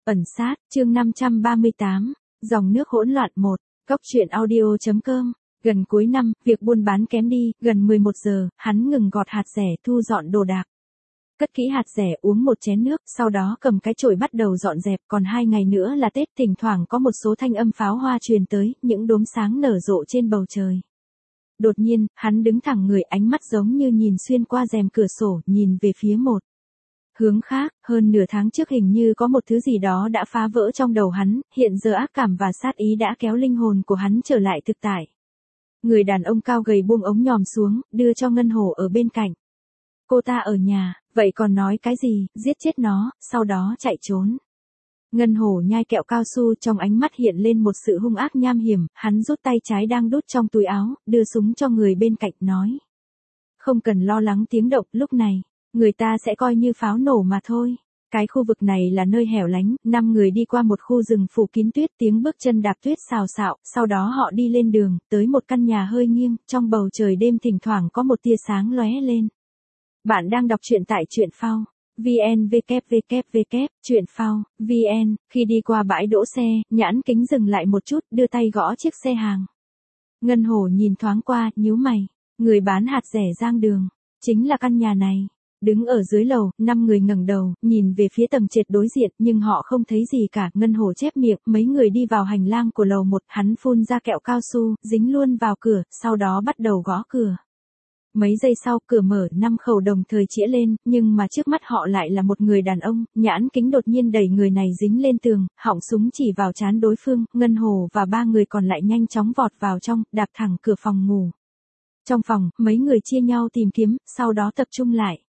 Ẩn sát, chương 538, dòng nước hỗn loạn 1, Cốc truyện audio.com. Gần cuối năm, việc buôn bán kém đi, gần 11 giờ, hắn ngừng gọt hạt dẻ thu dọn đồ đạc. Cất kỹ hạt dẻ uống một chén nước, sau đó cầm cái chổi bắt đầu dọn dẹp, còn 2 ngày nữa là Tết, thỉnh thoảng có một số thanh âm pháo hoa truyền tới, những đốm sáng nở rộ trên bầu trời. Đột nhiên, hắn đứng thẳng người, ánh mắt giống như nhìn xuyên qua rèm cửa sổ, nhìn về phía một hướng khác. Hơn nửa tháng trước hình như có một thứ gì đó đã phá vỡ trong đầu hắn, hiện giờ ác cảm và sát ý đã kéo linh hồn của hắn trở lại thực tại. Người đàn ông cao gầy buông ống nhòm xuống, đưa cho Ngân Hổ ở bên cạnh. Cô ta ở nhà, vậy còn nói cái gì, giết chết nó, sau đó chạy trốn. Ngân Hổ nhai kẹo cao su, trong ánh mắt hiện lên một sự hung ác nham hiểm, hắn rút tay trái đang đút trong túi áo, đưa súng cho người bên cạnh, nói. Không cần lo lắng tiếng động, lúc này, người ta sẽ coi như pháo nổ mà thôi. Cái khu vực này là nơi hẻo lánh, 5 người đi qua một khu rừng phủ kín tuyết, tiếng bước chân đạp tuyết xào xạo, sau đó họ đi lên đường, tới một căn nhà hơi nghiêng, trong bầu trời đêm thỉnh thoảng có một tia sáng lóe lên. Bạn đang đọc truyện tại truyện phao. VN truyện phao, VN, khi đi qua bãi đỗ xe, Nhãn Kính dừng lại một chút, đưa tay gõ chiếc xe hàng. Ngân Hổ nhìn thoáng qua, nhíu mày, người bán hạt dẻ giang đường, chính là căn nhà này. Đứng ở dưới lầu, 5 người ngẩng đầu, nhìn về phía tầng trệt đối diện, nhưng họ không thấy gì cả. Ngân Hổ chép miệng, mấy người đi vào hành lang của lầu 1, hắn phun ra kẹo cao su, dính luôn vào cửa, sau đó bắt đầu gõ cửa. Mấy giây sau, cửa mở, 5 khẩu đồng thời chĩa lên, nhưng mà trước mắt họ lại là một người đàn ông. Nhãn Kính đột nhiên đẩy người này dính lên tường, họng súng chỉ vào trán đối phương. Ngân Hổ và 3 người còn lại nhanh chóng vọt vào trong, đạp thẳng cửa phòng ngủ. Trong phòng, mấy người chia nhau tìm kiếm, sau đó tập trung lại.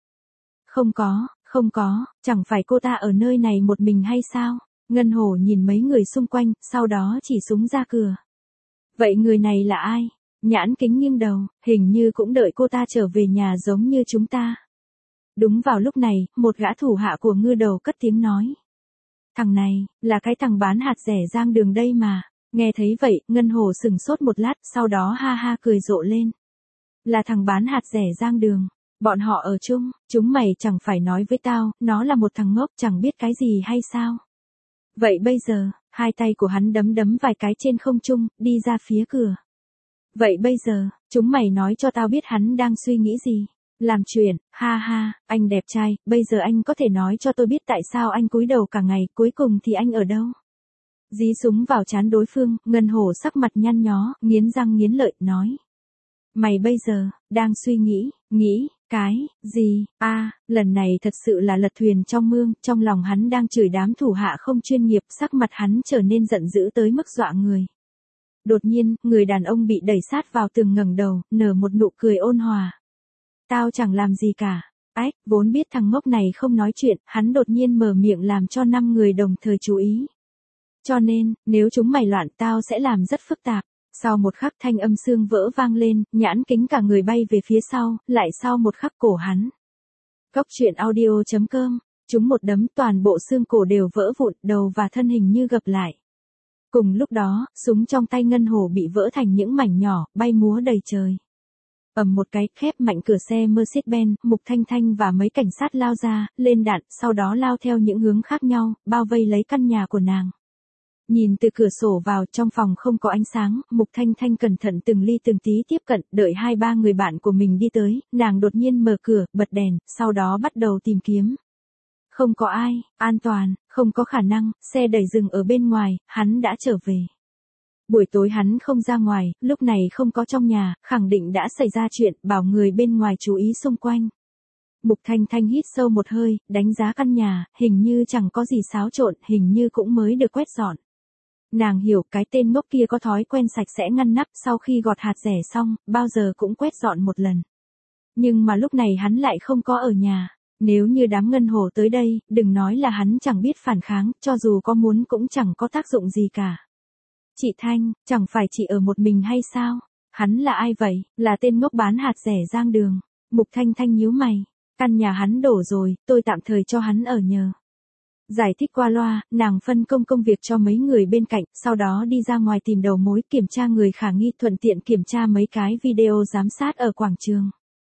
Không có, chẳng phải cô ta ở nơi này một mình hay sao? Ngân Hổ nhìn mấy người xung quanh, sau đó chỉ súng ra cửa. Vậy người này là ai? Nhãn Kính nghiêng đầu, hình như cũng đợi cô ta trở về nhà giống như chúng ta. Đúng vào lúc này, một gã thủ hạ của Ngư Đầu cất tiếng nói. Thằng này, là cái thằng bán hạt dẻ giang đường đây mà. Nghe thấy vậy, Ngân Hổ sửng sốt một lát, sau đó ha ha cười rộ lên. Là thằng bán hạt dẻ giang đường. Bọn họ ở chung, chúng mày chẳng phải nói với tao, nó là một thằng ngốc chẳng biết cái gì hay sao. Vậy bây giờ, hai tay của hắn đấm vài cái trên không trung, đi ra phía cửa. Vậy bây giờ, chúng mày nói cho tao biết hắn đang suy nghĩ gì. Làm chuyện, ha ha, anh đẹp trai, bây giờ anh có thể nói cho tôi biết tại sao anh cúi đầu cả ngày, cuối cùng thì anh ở đâu. Dí súng vào trán đối phương, Ngân Hổ sắc mặt nhăn nhó, nghiến răng nghiến lợi, nói. Mày bây giờ, đang suy nghĩ, cái, gì, lần này thật sự là lật thuyền trong mương, trong lòng hắn đang chửi đám thủ hạ không chuyên nghiệp, sắc mặt hắn trở nên giận dữ tới mức dọa người. Đột nhiên, người đàn ông bị đẩy sát vào tường ngẩng đầu, nở một nụ cười ôn hòa. Tao chẳng làm gì cả. Vốn biết thằng ngốc này không nói chuyện, hắn đột nhiên mở miệng làm cho 5 người đồng thời chú ý. Cho nên, nếu chúng mày loạn tao sẽ làm rất phức tạp. Sau một khắc thanh âm xương vỡ vang lên, Nhãn Kính cả người bay về phía sau, lại sau một khắc cổ hắn. Cốc truyện audio.com, chúng một đấm toàn bộ xương cổ đều vỡ vụn, đầu và thân hình như gập lại. Cùng lúc đó, súng trong tay Ngân Hổ bị vỡ thành những mảnh nhỏ, bay múa đầy trời. Ầm một cái, khép mạnh cửa xe Mercedes-Benz, Mục Thanh Thanh và mấy cảnh sát lao ra, lên đạn, sau đó lao theo những hướng khác nhau, bao vây lấy căn nhà của nàng. Nhìn từ cửa sổ vào, trong phòng không có ánh sáng, Mục Thanh Thanh cẩn thận từng ly từng tí tiếp cận, đợi 2-3 người bạn của mình đi tới, nàng đột nhiên mở cửa, bật đèn, sau đó bắt đầu tìm kiếm. Không có ai, an toàn, không có khả năng, xe đẩy dừng ở bên ngoài, hắn đã trở về. Buổi tối hắn không ra ngoài, lúc này không có trong nhà, khẳng định đã xảy ra chuyện, bảo người bên ngoài chú ý xung quanh. Mục Thanh Thanh hít sâu một hơi, đánh giá căn nhà, hình như chẳng có gì xáo trộn, hình như cũng mới được quét dọn. Nàng hiểu cái tên ngốc kia có thói quen sạch sẽ ngăn nắp, sau khi gọt hạt dẻ xong, bao giờ cũng quét dọn một lần. Nhưng mà lúc này hắn lại không có ở nhà. Nếu như đám Ngân Hổ tới đây, đừng nói là hắn chẳng biết phản kháng, cho dù có muốn cũng chẳng có tác dụng gì cả. Chị Thanh, chẳng phải chị ở một mình hay sao? Hắn là ai vậy? Là tên ngốc bán hạt dẻ giang đường. Mục Thanh Thanh nhíu mày. Căn nhà hắn đổ rồi, tôi tạm thời cho hắn ở nhờ. Giải thích qua loa, nàng phân công việc cho mấy người bên cạnh, sau đó đi ra ngoài tìm đầu mối, kiểm tra người khả nghi, thuận tiện kiểm tra mấy cái video giám sát ở quảng trường.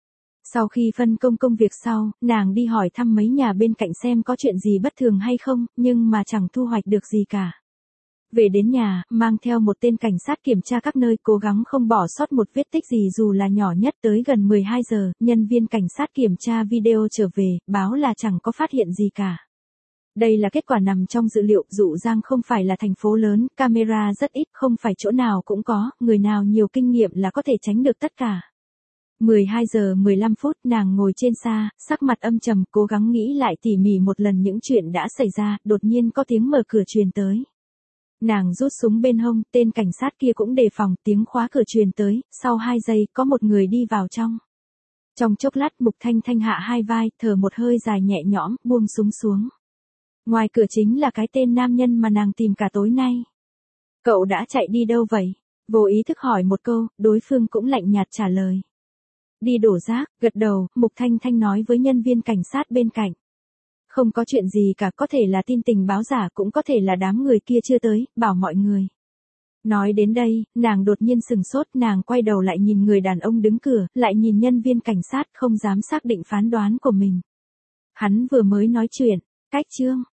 Sau khi phân công công việc sau, nàng đi hỏi thăm mấy nhà bên cạnh xem có chuyện gì bất thường hay không, nhưng mà chẳng thu hoạch được gì cả. Về đến nhà, mang theo một tên cảnh sát kiểm tra các nơi, cố gắng không bỏ sót một vết tích gì dù là nhỏ nhất. Tới gần 12 giờ, nhân viên cảnh sát kiểm tra video trở về, báo là chẳng có phát hiện gì cả. Đây là kết quả nằm trong dữ liệu. Dụ Giang không phải là thành phố lớn, camera rất ít, không phải chỗ nào cũng có, người nào nhiều kinh nghiệm là có thể tránh được tất cả. 12 giờ 15 phút, nàng ngồi trên xa, sắc mặt âm trầm, cố gắng nghĩ lại tỉ mỉ một lần những chuyện đã xảy ra. Đột nhiên có tiếng mở cửa truyền tới. Nàng rút súng bên hông, tên cảnh sát kia cũng đề phòng, tiếng khóa cửa truyền tới, sau 2 giây, có một người đi vào trong. Trong chốc lát, Mục Thanh Thanh hạ hai vai, thở một hơi dài nhẹ nhõm, buông súng xuống. Ngoài cửa chính là cái tên nam nhân mà nàng tìm cả tối nay. Cậu đã chạy đi đâu vậy? Vô ý thức hỏi một câu, đối phương cũng lạnh nhạt trả lời. Đi đổ rác. Gật đầu, Mục Thanh Thanh nói với nhân viên cảnh sát bên cạnh. Không có chuyện gì cả, có thể là tin tình báo giả, cũng có thể là đám người kia chưa tới, bảo mọi người. Nói đến đây, nàng đột nhiên sừng sốt, nàng quay đầu lại nhìn người đàn ông đứng cửa, lại nhìn nhân viên cảnh sát, không dám xác định phán đoán của mình. Hắn vừa mới nói chuyện, cách chương.